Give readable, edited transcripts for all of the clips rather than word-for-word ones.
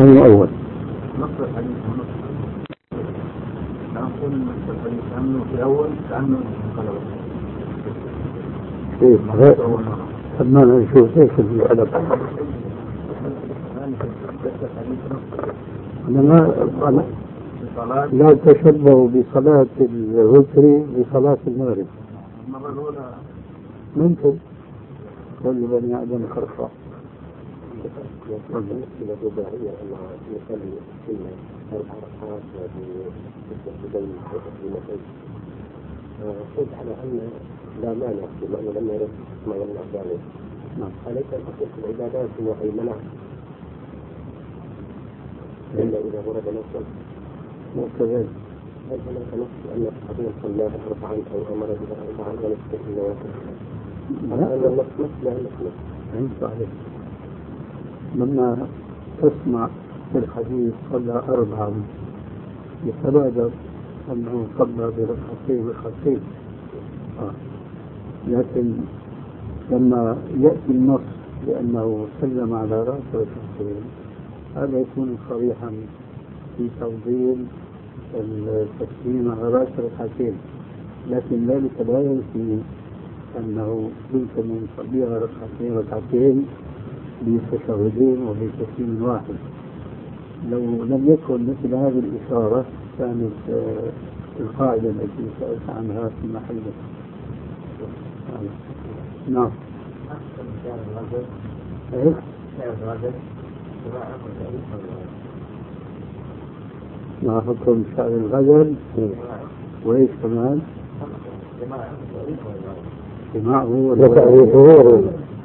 ثاني أول. نص الحديث ونص لا نقول نص الحديث كأنه في أول كأنه انقلب. كيف غير ما نشوف ايش الأدب. أنا لا تشبهوا بصلاة الوتر بصلاة المغرب. المرة الأولى ممكن كل بني آدم خرفاء. إلى الرباعية أن يصلي سنة 4 ركعات بين التسليمتين. قلت على أن لا مانع بما أنه لم يرد ما يمنع ذلك. أليس الأصل في العبادات هو المنع إلا إذا ورد نص؟ مؤكد. هل هناك نص أن الحديث صلى 4 أو أمر بها 4 ونستثنى واحد؟ هذا النص لا نص. صحيح. لما تسمع في الحديث صلى 4 يتبادر أنه صلى بركعتين. لكن لما يأتي النص لأنه سلم على رأس ركعتين هذا يكون صريحا في توضيح التسليم على رأس ركعتين، لكن ذلك لا ينفي أنه يمكن أن يصليها ركعتين بتشهدين وبتسليم واحد. لو لم يكن مثل هذه الإشارة كانت القاعدة التي سألت عنها في محلها. نعم. ما حكم شعر الغزل وإيش كمان؟ سماعه وتعريفه.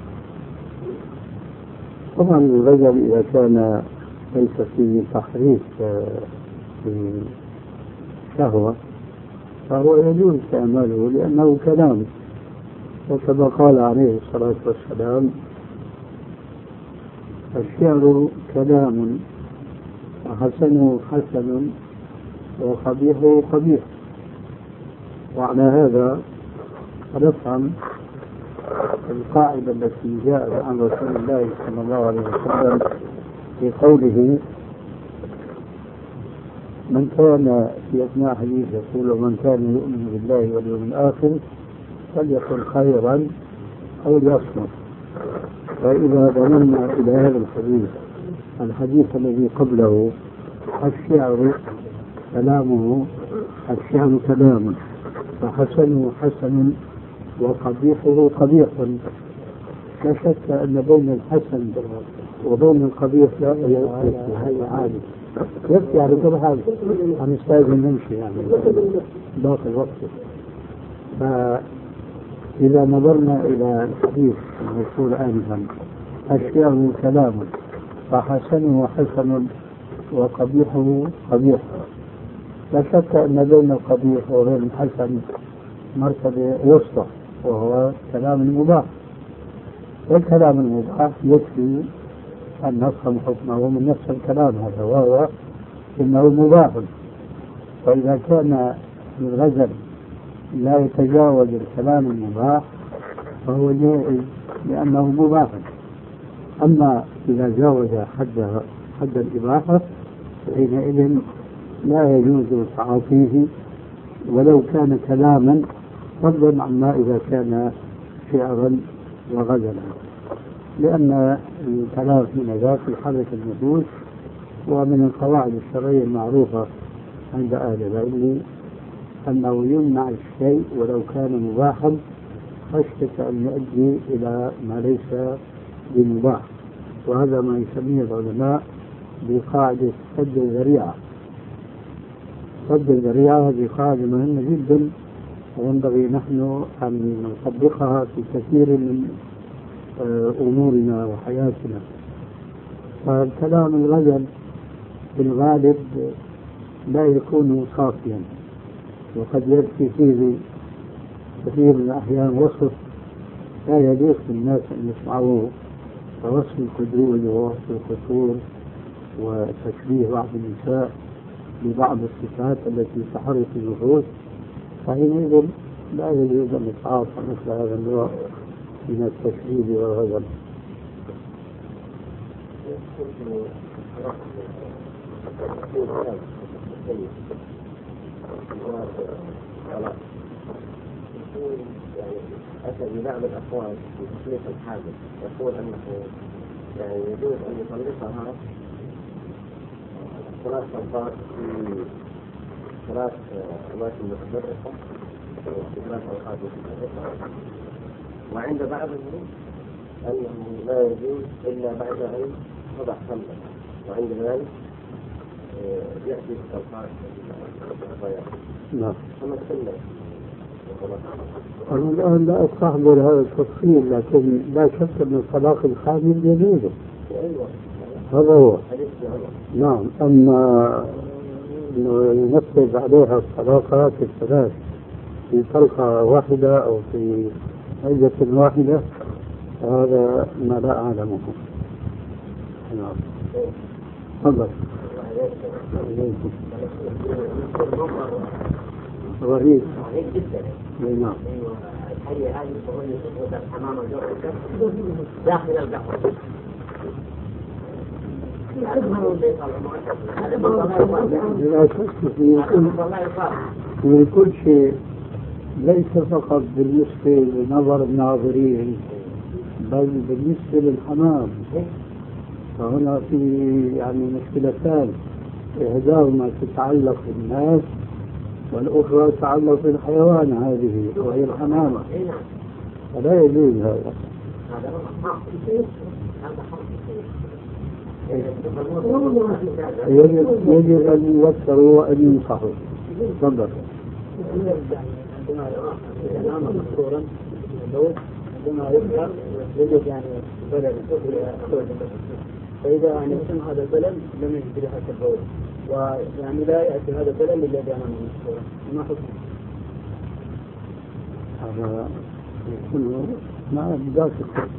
طبعا الغزل إذا كان ليس فيه تحريف في شهوة فهو يجوز استعماله لأنه كلام، وكما قال عليه الصلاة والسلام الشعر كلام وحسنه حسن وقبيحه قبيح. وعلى هذا نفهم القاعدة التي جاءت عن رسول الله صلى الله عليه وسلم في قوله من كان في أثناء حديث يقول من كان يؤمن بالله واليوم الآخر فليقل خيرا أو ليصمت. فإذا ضمنا إلى هذا الحديث الذي قبله الشعر كلامه الشعر كلام فحسنه حسن وقبيحه قبيح، لا شك أن بين الحسن وبين القبيح لا هذا عادي يكفي على كل حال هنستاذن نمشي يعني باقي الوقت. فإذا نظرنا إلى الحديث المذكور آنفا الشعر كلام فحسنه حسن وقبيحه قبيح، لا شك أن بين القبيح وبين الحسن مرتبة وسطى وهو كلام المباح، والكلام المباح يكفي أن نفهم حكمه من نفس الكلام هذا وهو إنه مباح. فإذا كان الغزل لا يتجاوز الكلام المباح فهو جائز لأنه مباح. أما إذا جاوز حد الإباحة فحينئذ لا يجوز تعاطيه ولو كان كلاما، فضلا عما إذا كان شعرا وغزلا، لأن الكلام من ذاك يحرك النفوس. ومن القواعد الشرعية المعروفة عند أهل العلم أنه يمنع الشيء ولو كان مباحا خشية أن يؤدي إلى ما ليس بمباح، وهذا ما يسميه العلماء بقاعدة سد الذريعة. سد الذريعة هذه قاعدة مهمة جدا وينبغي نحن أن نطبقها في كثير من أمورنا وحياتنا. فالكلام الغزل في الغالب لا يكون صافيا، وقد يأتي فيه كثير من الأحيان وصف لا يليق بالناس أن يسمعوه، كوصف الكدور ووصف القصور وتشبيه بعض النساء ببعض الصفات التي تحرك النفوس، فحينئذ لا يجوز أن يتعاطى مثل هذا النوع من التشبيه والغزل. أتى ببعض الأقوال في تخليص الحادث يقول أنه يعني يجوز أن يخلصها ثلاث أوقات في ثلاث أماكن متفرقة في ثلاث أوقات متفرقة، وعند بعضهم أنه لا يجوز إلا بعد أن تضع خمسة، وعند ذلك يأتي بالتوقات الضياع. نعم. فما كله أنا الآن لا أستحضر هذا التفصيل، لكن لا شك أن الطلاق الخامس يجوز. هذا هو. نعم. أما أنه ينفذ عليها الطلاقات الثلاث في طلقة واحدة أو في عدة واحدة، هذا ما لا أعلمه. نعم. تفضل. رهيب جدا. نعم. الحية هذه تقول لي الحمام داخل القهوة. لا شك في كل شيء، ليس فقط بالنسبة لنظر الناظرين بل بالنسبة للحمام. فهنا في يعني مشكلتان، إحداهما تتعلق بالناس والأخرى تتعلق بالحيوان هذه وهي الحمامة، فلا يجوز هذا. يجب أن يذكروا وأن ينصحوا. تفضل. عندما يظهر يجب يعني بلد فإذا يعني يتم هذا البلد لم يجد ريحة البول، ويعني لا يأتي هذا البلد إلا بأمام المشهورة. ما حكم هذا؟ كله ما بداية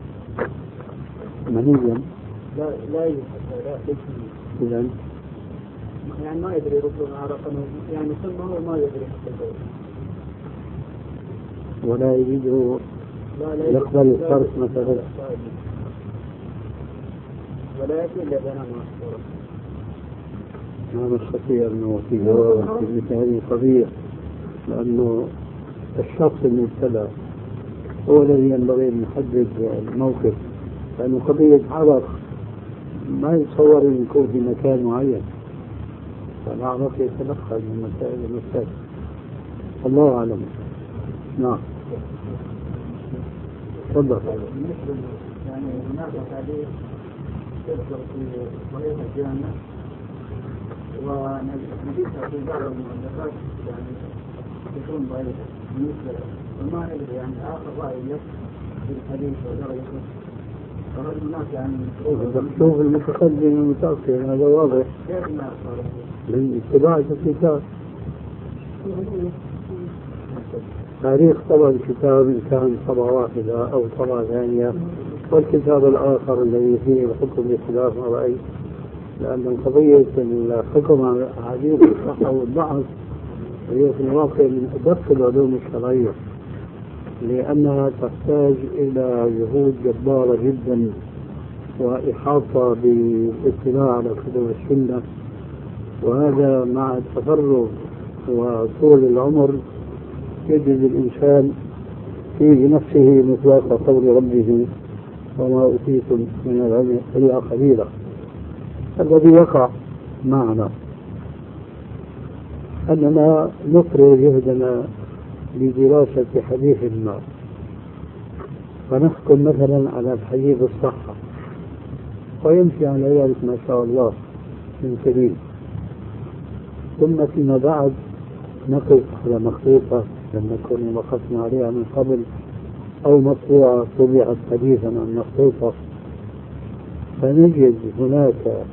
منيا لا يوجد. إذن يعني ما يدري ربما عرقا يعني ثم هو ما يدري حتى البول ولا يريد يقبل الصرف مثلا ولا يأتي إلا بأمام المشهورة. ما نستطيع أنه في مثل هذه القضية، لأنه الشخص المبتلى هو الذي ينبغي أن يحدد الموقف، لأنه قضية عرق ما يتصور أن يكون في مكان معين، فالعرق يتنقل من مسائل المسائل. الله أعلم. نعم. تفضل. يعني هناك حديث يذكر في صحيح الجامع ونجدها في بعض المؤلفات يعني تكون ضعيفة بالنسبة وما ندري يعني آخر رأي في الحديث ودرجته. فهل هناك يعني شوف المتقدم المتأخر، هذا واضح من اتباع الكتاب. تاريخ طبع الكتاب إن كان طبعة واحدة أو طبعة ثانية، والكتاب الآخر الذي فيه الحكم باختلاف الرأي، لأن قضية الحكم على أحاديث الصحة والضعف هي في الواقع من أدق العلوم الشرعية، لأنها تحتاج إلى جهود جبارة جدا وإحاطة بالاطلاع على كتب السنة، وهذا مع التفرغ وطول العمر يجد الإنسان في نفسه مطلق قول ربه وما أوتيتم من العلم إلا قليلا. الذي وقع معنا أننا نفرغ جهدنا لدراسة حديث ما، فنحكم مثلا على الحديث الصحة ويمشي على ذلك ما شاء الله من سبيل، ثم فيما بعد نقف على مخطوطة لم نكن وقفنا عليها من قبل أو مطبوعة طبعت حديثا عن مخطوطة، فنجد هناك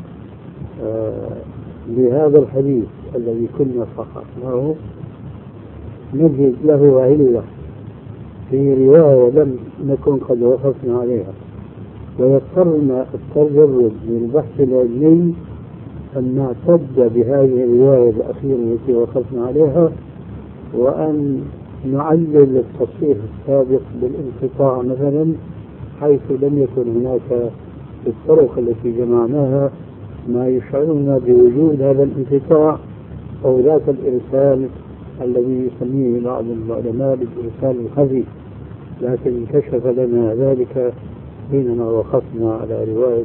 لهذا الحديث الذي كنا صححناه نجد له علة في رواية لم نكن قد وقفنا عليها، ويضطرنا التجرد للبحث العلمي أن نعتد بهذه الرواية الأخيرة التي وقفنا عليها، وأن نعلل التصحيح السابق بالانقطاع مثلا حيث لم يكن هناك في الطرق التي جمعناها ما يشعرنا بوجود هذا الانقطاع أو ذات الإرسال الذي يسميه بعض العلماء بالإرسال الخفي، لكن انكشف لنا ذلك حينما وقفنا على رواية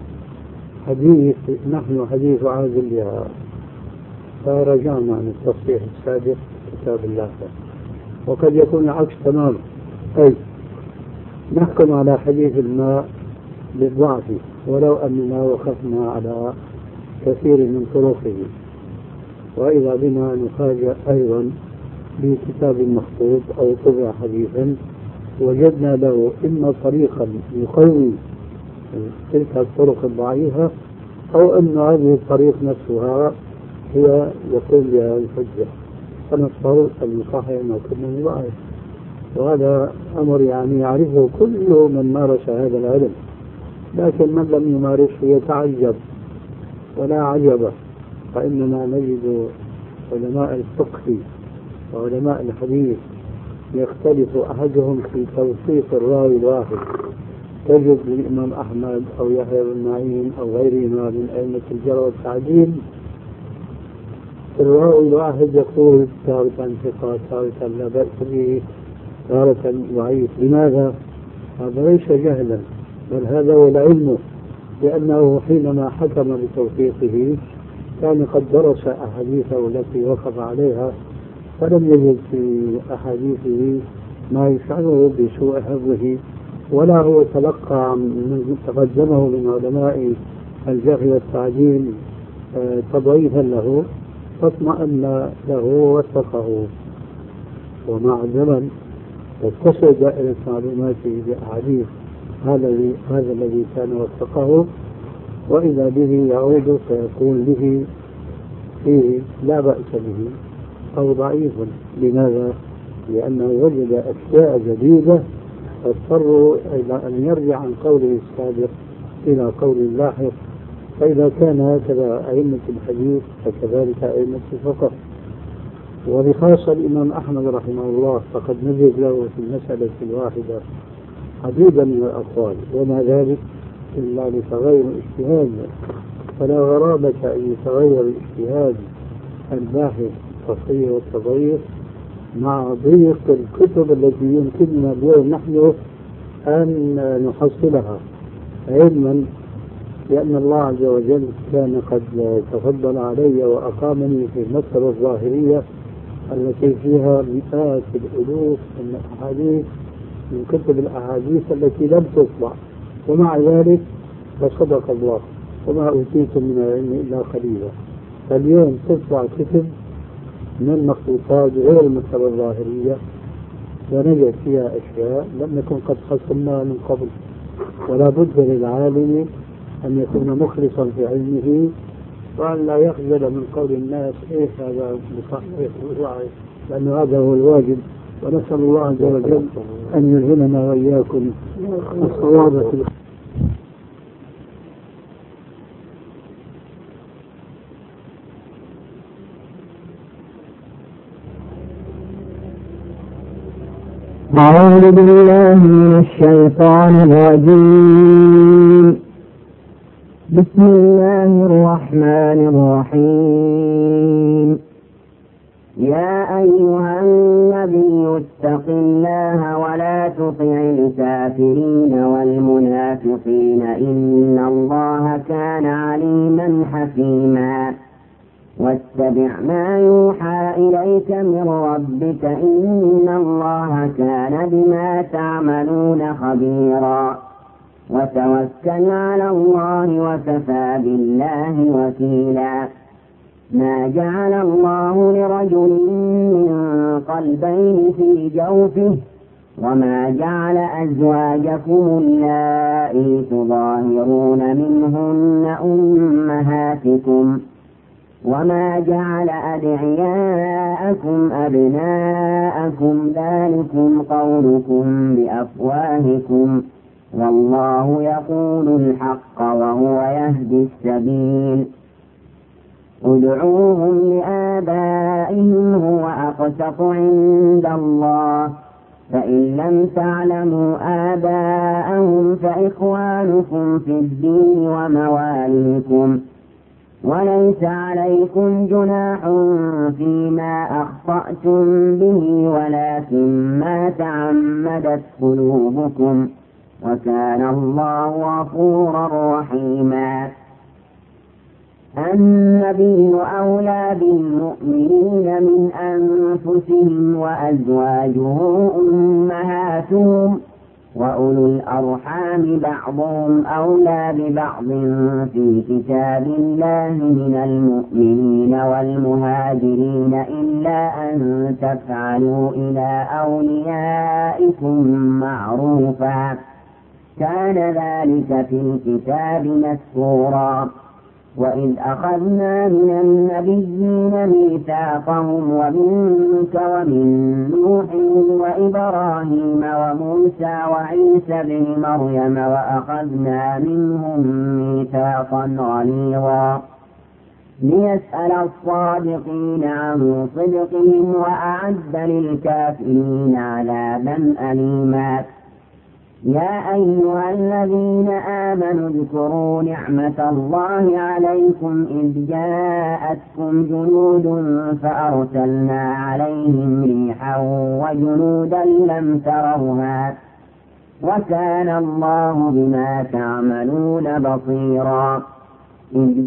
نحن حديث عهد بها، فرجعنا عن التصحيح السابق كتاب الله. وقد يكون العكس تماما، أي نحكم على حديث الماء بالضعف ولو أننا وقفنا على كثير من طرقه، وإذا بنا نفاجأ أيضا بكتاب مخطوط أو طبع حديثا وجدنا له إما طريقا يقوي تلك الطرق الضعيفة أو أن هذه الطريق نفسها هي يقوم بها الحجة، فنضطر أن نصحح ما كنا ضعيف. وهذا أمر يعرفه كل من مارس هذا العلم، لكن من لم يمارسه يتعجب، ولا عجب، فإننا نجد علماء الفقه وعلماء الحديث يختلف أحدهم في توثيق الراوي الواحد. تجد الإمام أحمد أو يحيى بن معين أو غيرهما من أئمة الجرح والتعديل الراوي الواحد يقول تارة ثقة، تارة لا بأس به، تارة ضعيف. لماذا؟ هذا ليس جهلا، بل هذا هو العلم، لأنه حينما حكم بتوثيقه كان قد درس أحاديثه التي وقف عليها، فلم يجد في أحاديثه ما يشعره بسوء حفظه، ولا هو تلقى من تقدمه من علماء الجرح والتعديل تضعيفا له فاطمأن له ووثقه. ومع الزمن تتصل دائرة معلوماته بأحاديث هذا الذي كان وثقه، وإذا به يعود فيقول به فيه لا بأس به أو ضعيف. لماذا؟ لأنه وجد أشياء جديدة فاضطروا إلى أن يرجع عن قوله السابق إلى قول اللاحق. فإذا كان هكذا أئمة الحديث فكذلك أئمة الفقه. وبخاصة الإمام أحمد رحمه الله فقد نجد له في المسألة الواحدة عديدا من الأقوال، وما ذلك إلا لتغير الاجتهاد، فلا غرابة أن يتغير الاجتهاد الباحث التصحيح والتضعيف مع ضيق الكتب التي يمكننا اليوم نحن أن نحصلها، علما لأن الله عز وجل كان قد تفضل علي وأقامني في المكتبة الظاهرية التي فيها مئات الألوف من الأحاديث من كتب الأحاديث التي لم تطبع، ومع ذلك فصدق الله وما أوتيتم من العلم إلا قليلا. فاليوم تطبع كتب من مخطوطات غير المكتبة الظاهرية ونجد فيها أشياء لم نكن قد حصلناها من قبل. ولا بد للعالم أن يكون مخلصا في علمه وأن لا يخجل من قول الناس إيش هذا مصحح وضعيف، لأن هذا هو الواجب. ونسأل الله عز وجل أن يلهمنا وإياكم الصواب في أعوذ بالله من الشيطان الرجيم. بسم الله الرحمن الرحيم. يا أيها النبي اتق الله ولا تطع الكافرين والمنافقين إن الله كان عليما حكيما. واتبع ما يوحى إليك من ربك إن الله كان بما تعملون خبيرا. وتوكل على الله وكفى بالله وكيلا. ما جعل الله لرجل من قلبين في جوفه وما جعل أزواجكم اللائي تظاهرون منهن أمهاتكم وما جعل أدعياءكم أبناءكم ذلكم قولكم بأفواهكم والله يقول الحق وهو يهدي السبيل. ادعوهم لآبائهم هو أقسط عند الله فإن لم تعلموا آباءهم فإخوانكم في الدين ومواليكم وليس عليكم جناح فيما أخطأتم به ولكن ما تعمدت قلوبكم وكان الله غفورا رحيما. النبي أولى بالمؤمنين من أنفسهم وأزواجه أمهاتهم وأولو الأرحام بعضهم أولى ببعض في كتاب الله من المؤمنين والمهاجرين إلا أن تفعلوا إلى أوليائكم معروفا كان ذلك في الكتاب مسطورا. وإذ أخذنا من النبيين ميثاقهم ومنك ومن نوح وإبراهيم وموسى وعيسى بن مريم وأخذنا منهم ميثاقا غليظا ليسأل الصادقين عن صدقهم وأعد للكافرين عذابا أليما. يا أيها الذين آمنوا اذكروا نعمة الله عليكم إذ جاءتكم جنود فأرسلنا عليهم ريحا وجنودا لم تروها وكان الله بما تعملون بصيرا. إذ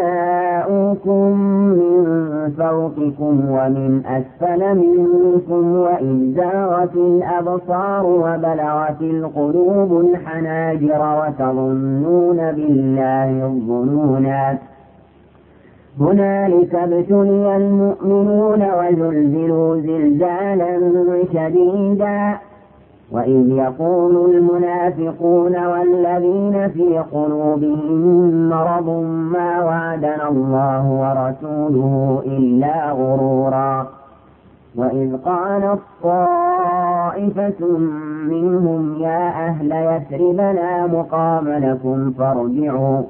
جاءوكم من فوقكم ومن أسفل منكم وإذ زاغت الأبصار وبلغت القلوب الحناجر وتظنون بالله الظنونا هنالك ابتلي المؤمنون وزلزلوا زلزالا شديدا. وإذ يقول المنافقون والذين في قلوبهم مرض ما وعدنا الله ورسوله إلا غرورا. وإذ قالت طائفة منهم يا أهل يثرب لا مقام لكم فارجعوا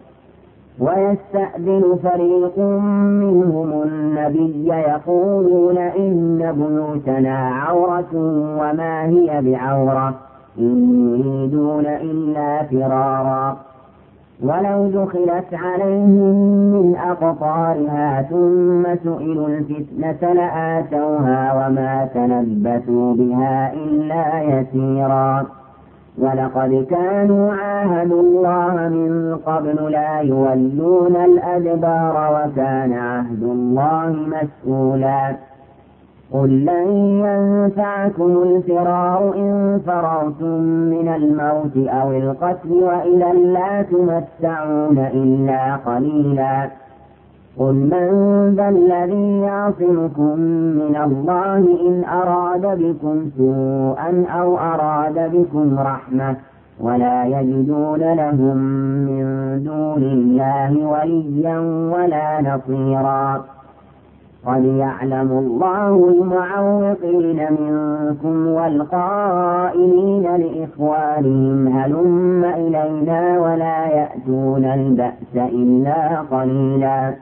ويستأذن فريق منهم النبي يقولون إن بيوتنا عورة وما هي بعورة إن يريدون إلا فرارا. ولو دخلت عليهم من أقطارها ثم سئلوا الفتنة لآتوها وما تلبثوا بها إلا يسيرا. ولقد كانوا عاهدوا الله من قبل لا يولون الأدبار وكان عهد الله مسؤولا. قل لن ينفعكم الفرار إن فررتم من الموت أو القتل وإذا لا تمتعون إلا قليلا. قل من ذا الذي يعصمكم من الله إن أراد بكم سوءا أو أراد بكم رحمة ولا يجدون لهم من دون الله وليا ولا نصيرا. قد يعلم الله المعوقين منكم والقائلين لإخوانهم هلم إلينا ولا يأتون البأس إلا قليلا.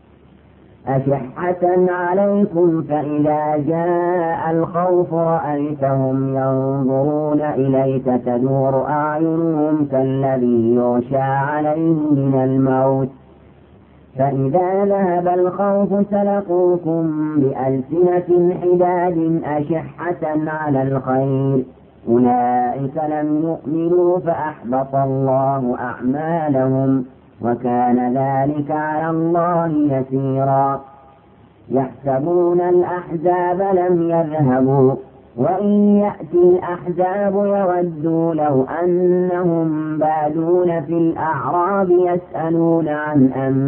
أشحة عليكم فإذا جاء الخوف رأيتهم ينظرون إليك تدور أعينهم كالذي يغشى عليه من الموت فإذا ذهب الخوف سلقوكم بألسنة حداد أشحة على الخير أولئك لم يؤمنوا فأحبط الله أعمالهم وكان ذلك على الله يسيرا. يحسبون الأحزاب لم يذهبوا وإن يأتي الأحزاب يودوا لو أنهم بادون في الأعراب يسألون عن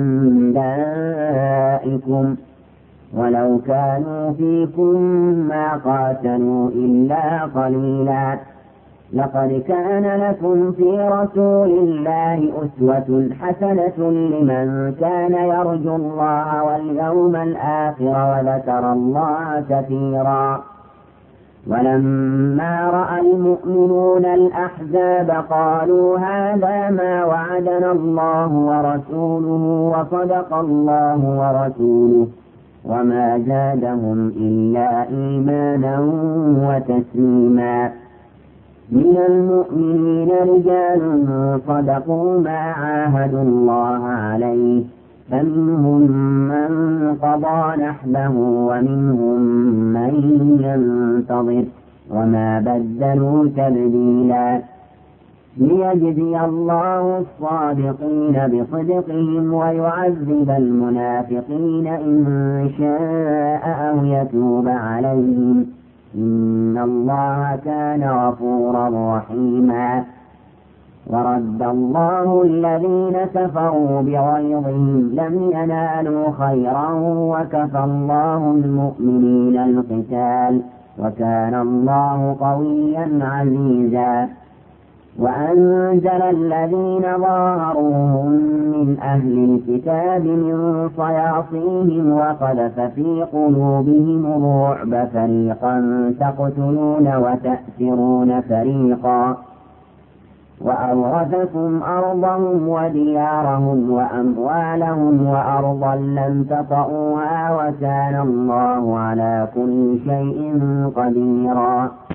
أنبائكم ولو كانوا فيكم ما قاتلوا إلا قليلا. لقد كان لكم في رسول الله أسوة حسنة لمن كان يرجو الله واليوم الآخر وذكر الله كثيرا. ولما رأى المؤمنون الأحزاب قالوا هذا ما وعدنا الله ورسوله وصدق الله ورسوله وما زادهم إلا إيمانا وتسليما. من المؤمنين رجال صدقوا ما عاهدوا الله عليه، فمنهم من قضى نحبه ومنهم من ينتظر وما بدلوا تبديلا. ليجزي الله الصادقين بصدقهم ويعذب المنافقين إن شاء أو يتوب عليهم، إن الله كان غفورا رحيما. ورد الله الذين كفروا بغيظهم لم ينالوا خيرا وكفى الله المؤمنين القتال وكان الله قويا عزيزا. وأنزل الذين ظاهروهم من أهل الكتاب من صياصيهم وقذف في قلوبهم الرعب، فريقا تقتلون وتأسرون فريقا، وأورثكم أرضهم وديارهم وأموالهم وأرضا لم تطئوها وكان الله على كل شيء قديرا.